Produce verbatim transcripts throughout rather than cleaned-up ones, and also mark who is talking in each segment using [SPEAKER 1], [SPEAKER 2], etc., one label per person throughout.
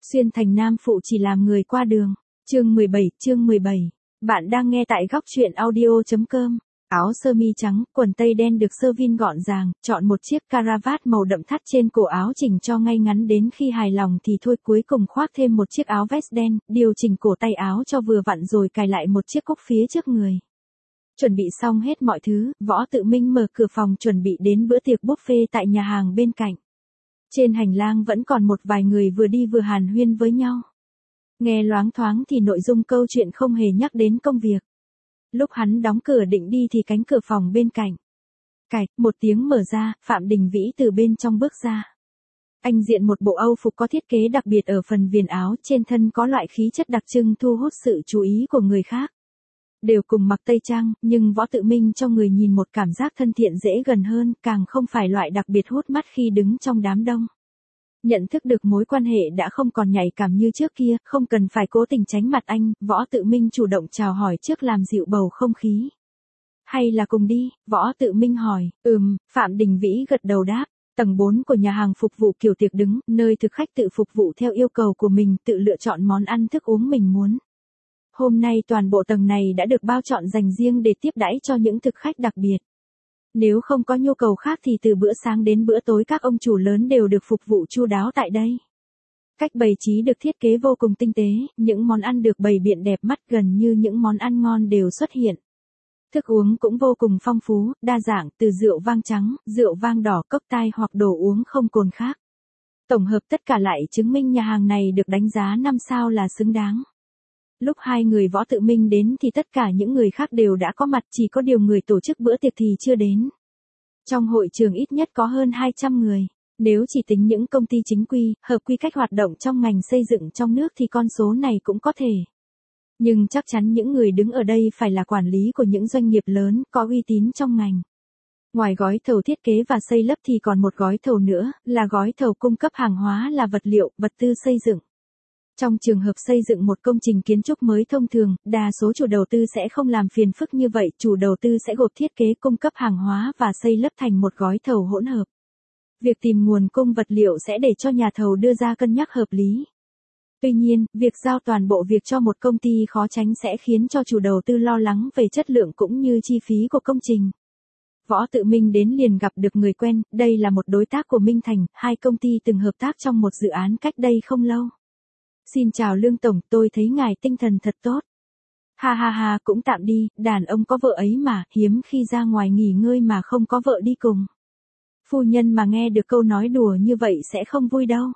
[SPEAKER 1] Xuyên thành nam phụ chỉ làm người qua đường. Chương mười bảy, chương mười bảy. Bạn đang nghe tại góc truyện audio.com. Áo sơ mi trắng, quần tây đen được sơ vin gọn gàng, chọn một chiếc caravat màu đậm thắt trên cổ áo chỉnh cho ngay ngắn, đến khi hài lòng thì thôi, cuối cùng khoác thêm một chiếc áo vest đen, điều chỉnh cổ tay áo cho vừa vặn rồi cài lại một chiếc cúc phía trước người. Chuẩn bị xong hết mọi thứ, Võ Tự Minh mở cửa phòng chuẩn bị đến bữa tiệc buffet tại nhà hàng bên cạnh. Trên hành lang vẫn còn một vài người vừa đi vừa hàn huyên với nhau. Nghe loáng thoáng thì nội dung câu chuyện không hề nhắc đến công việc. Lúc hắn đóng cửa định đi thì cánh cửa phòng bên cạnh cạch, một tiếng mở ra, Phạm Đình Vĩ từ bên trong bước ra. Anh diện một bộ Âu phục có thiết kế đặc biệt ở phần viền áo, trên thân có loại khí chất đặc trưng thu hút sự chú ý của người khác. Đều cùng mặc tây trang, nhưng Võ Tự Minh cho người nhìn một cảm giác thân thiện dễ gần hơn, càng không phải loại đặc biệt hút mắt khi đứng trong đám đông. Nhận thức được mối quan hệ đã không còn nhạy cảm như trước kia, không cần phải cố tình tránh mặt anh, Võ Tự Minh chủ động chào hỏi trước làm dịu bầu không khí. Hay là cùng đi, Võ Tự Minh hỏi. Ừm, Phạm Đình Vĩ gật đầu đáp. Tầng bốn của nhà hàng phục vụ kiểu tiệc đứng, nơi thực khách tự phục vụ theo yêu cầu của mình, tự lựa chọn món ăn thức uống mình muốn. Hôm nay toàn bộ tầng này đã được bao trọn dành riêng để tiếp đãi cho những thực khách đặc biệt. Nếu không có nhu cầu khác thì từ bữa sáng đến bữa tối các ông chủ lớn đều được phục vụ chu đáo tại đây. Cách bày trí được thiết kế vô cùng tinh tế, những món ăn được bày biện đẹp mắt, gần như những món ăn ngon đều xuất hiện. Thức uống cũng vô cùng phong phú, đa dạng, từ rượu vang trắng, rượu vang đỏ, cocktail hoặc đồ uống không cồn khác. Tổng hợp tất cả lại chứng minh nhà hàng này được đánh giá năm sao là xứng đáng. Lúc hai người Võ Tự Minh đến thì tất cả những người khác đều đã có mặt, chỉ có điều người tổ chức bữa tiệc thì chưa đến. Trong hội trường ít nhất có hơn hai trăm người. Nếu chỉ tính những công ty chính quy, hợp quy cách hoạt động trong ngành xây dựng trong nước thì con số này cũng có thể. Nhưng chắc chắn những người đứng ở đây phải là quản lý của những doanh nghiệp lớn, có uy tín trong ngành. Ngoài gói thầu thiết kế và xây lắp thì còn một gói thầu nữa, là gói thầu cung cấp hàng hóa là vật liệu, vật tư xây dựng. Trong trường hợp xây dựng một công trình kiến trúc mới thông thường, đa số chủ đầu tư sẽ không làm phiền phức như vậy, chủ đầu tư sẽ gộp thiết kế cung cấp hàng hóa và xây lắp thành một gói thầu hỗn hợp. Việc tìm nguồn cung vật liệu sẽ để cho nhà thầu đưa ra cân nhắc hợp lý. Tuy nhiên, việc giao toàn bộ việc cho một công ty khó tránh sẽ khiến cho chủ đầu tư lo lắng về chất lượng cũng như chi phí của công trình. Võ Tự Minh đến liền gặp được người quen, đây là một đối tác của Minh Thành, hai công ty từng hợp tác trong một dự án cách đây không lâu. Xin chào Lương Tổng, tôi thấy ngài tinh thần thật tốt. Ha ha ha, cũng tạm đi, đàn ông có vợ ấy mà, hiếm khi ra ngoài nghỉ ngơi mà không có vợ đi cùng. Phu nhân mà nghe được câu nói đùa như vậy sẽ không vui đâu.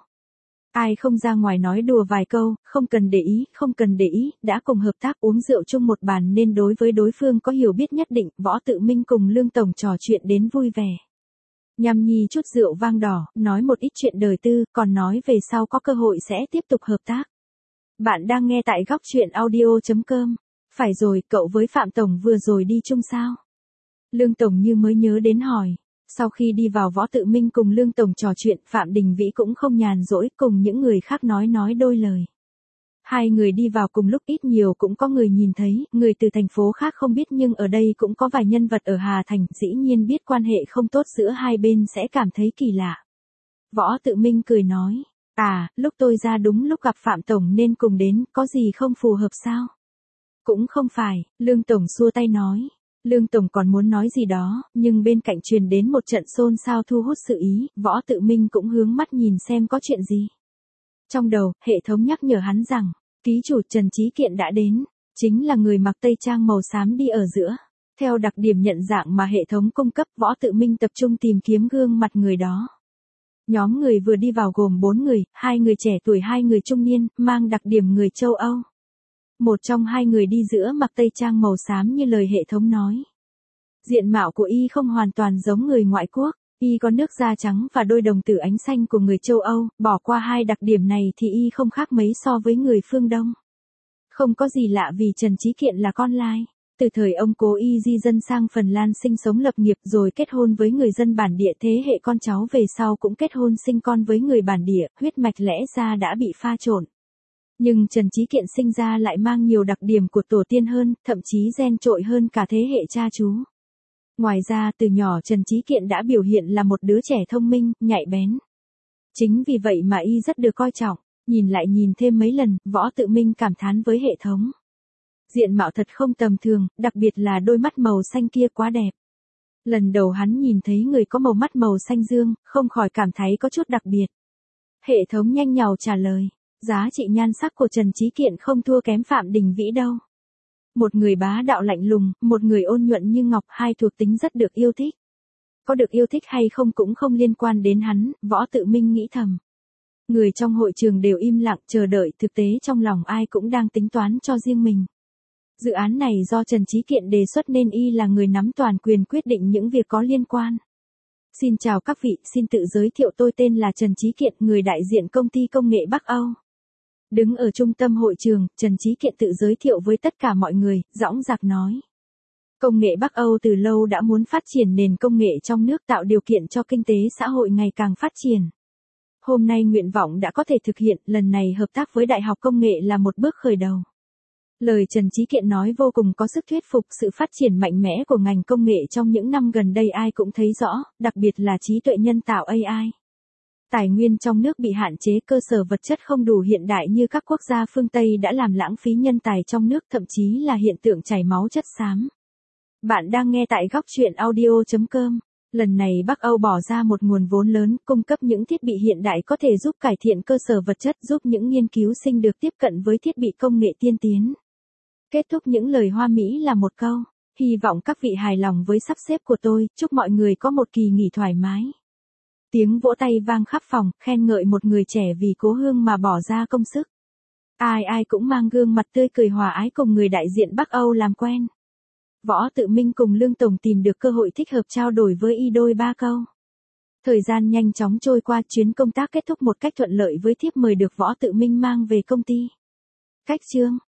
[SPEAKER 1] Ai không ra ngoài nói đùa vài câu, không cần để ý, không cần để ý, đã cùng hợp tác uống rượu chung một bàn nên đối với đối phương có hiểu biết nhất định. Võ Tự Minh cùng Lương Tổng trò chuyện đến vui vẻ. Nhâm nhi chút rượu vang đỏ, nói một ít chuyện đời tư, còn nói về sau có cơ hội sẽ tiếp tục hợp tác. Bạn đang nghe tại góc truyện audio.com. Phải rồi, cậu với Phạm Tổng vừa rồi đi chung sao? Lương Tổng như mới nhớ đến hỏi. Sau khi đi vào, Võ Tự Minh cùng Lương Tổng trò chuyện, Phạm Đình Vĩ cũng không nhàn rỗi, cùng những người khác nói nói đôi lời. Hai người đi vào cùng lúc, ít nhiều cũng có người nhìn thấy, người từ thành phố khác không biết nhưng ở đây cũng có vài nhân vật ở Hà Thành, dĩ nhiên biết quan hệ không tốt giữa hai bên sẽ cảm thấy kỳ lạ. Võ Tự Minh cười nói, à, lúc tôi ra đúng lúc gặp Phạm Tổng nên cùng đến, có gì không phù hợp sao? Cũng không phải, Lương Tổng xua tay nói. Lương Tổng còn muốn nói gì đó, nhưng bên cạnh truyền đến một trận xôn xao thu hút sự ý, Võ Tự Minh cũng hướng mắt nhìn xem có chuyện gì. Trong đầu, hệ thống nhắc nhở hắn rằng, ký chủ Trần Chí Kiện đã đến, chính là người mặc tây trang màu xám đi ở giữa. Theo đặc điểm nhận dạng mà hệ thống cung cấp, Võ Tự Minh tập trung tìm kiếm gương mặt người đó. Nhóm người vừa đi vào gồm bốn người, hai người trẻ tuổi, hai người trung niên, mang đặc điểm người châu Âu. Một trong hai người đi giữa mặc tây trang màu xám như lời hệ thống nói. Diện mạo của y không hoàn toàn giống người ngoại quốc, y có nước da trắng và đôi đồng tử ánh xanh của người châu Âu, bỏ qua hai đặc điểm này thì y không khác mấy so với người phương Đông. Không có gì lạ vì Trần Chí Kiện là con lai. Từ thời ông cố y di dân sang Phần Lan sinh sống lập nghiệp rồi kết hôn với người dân bản địa, thế hệ con cháu về sau cũng kết hôn sinh con với người bản địa, huyết mạch lẽ ra đã bị pha trộn. Nhưng Trần Chí Kiện sinh ra lại mang nhiều đặc điểm của tổ tiên hơn, thậm chí gen trội hơn cả thế hệ cha chú. Ngoài ra từ nhỏ Trần Chí Kiện đã biểu hiện là một đứa trẻ thông minh, nhạy bén. Chính vì vậy mà y rất được coi trọng. Nhìn lại nhìn thêm mấy lần, Võ Tự Minh cảm thán với hệ thống. Diện mạo thật không tầm thường, đặc biệt là đôi mắt màu xanh kia quá đẹp. Lần đầu hắn nhìn thấy người có màu mắt màu xanh dương, không khỏi cảm thấy có chút đặc biệt. Hệ thống nhanh nhảu trả lời, giá trị nhan sắc của Trần Chí Kiện không thua kém Phạm Đình Vĩ đâu. Một người bá đạo lạnh lùng, một người ôn nhuận như ngọc, hai thuộc tính rất được yêu thích. Có được yêu thích hay không cũng không liên quan đến hắn, Võ Tự Minh nghĩ thầm. Người trong hội trường đều im lặng chờ đợi, thực tế trong lòng ai cũng đang tính toán cho riêng mình. Dự án này do Trần Chí Kiện đề xuất nên y là người nắm toàn quyền quyết định những việc có liên quan. Xin chào các vị, xin tự giới thiệu, tôi tên là Trần Chí Kiện, người đại diện công ty công nghệ Bắc Âu. Đứng ở trung tâm hội trường, Trần Chí Kiện tự giới thiệu với tất cả mọi người, dõng dạc nói. Công nghệ Bắc Âu từ lâu đã muốn phát triển nền công nghệ trong nước, tạo điều kiện cho kinh tế xã hội ngày càng phát triển. Hôm nay nguyện vọng đã có thể thực hiện, lần này hợp tác với Đại học Công nghệ là một bước khởi đầu. Lời Trần Chí Kiện nói vô cùng có sức thuyết phục, sự phát triển mạnh mẽ của ngành công nghệ trong những năm gần đây ai cũng thấy rõ, đặc biệt là trí tuệ nhân tạo A I. Tài nguyên trong nước bị hạn chế, cơ sở vật chất không đủ hiện đại như các quốc gia phương Tây đã làm lãng phí nhân tài trong nước, thậm chí là hiện tượng chảy máu chất xám. Bạn đang nghe tại góc truyện audio chấm com. Lần này Bắc Âu bỏ ra một nguồn vốn lớn, cung cấp những thiết bị hiện đại có thể giúp cải thiện cơ sở vật chất, giúp những nghiên cứu sinh được tiếp cận với thiết bị công nghệ tiên tiến. Kết thúc những lời hoa mỹ là một câu, hy vọng các vị hài lòng với sắp xếp của tôi, chúc mọi người có một kỳ nghỉ thoải mái. Tiếng vỗ tay vang khắp phòng, khen ngợi một người trẻ vì cố hương mà bỏ ra công sức. Ai ai cũng mang gương mặt tươi cười hòa ái cùng người đại diện Bắc Âu làm quen. Võ Tự Minh cùng Lương Tổng tìm được cơ hội thích hợp trao đổi với y đôi ba câu. Thời gian nhanh chóng trôi qua, chuyến công tác kết thúc một cách thuận lợi với thiếp mời được Võ Tự Minh mang về công ty. Cách chương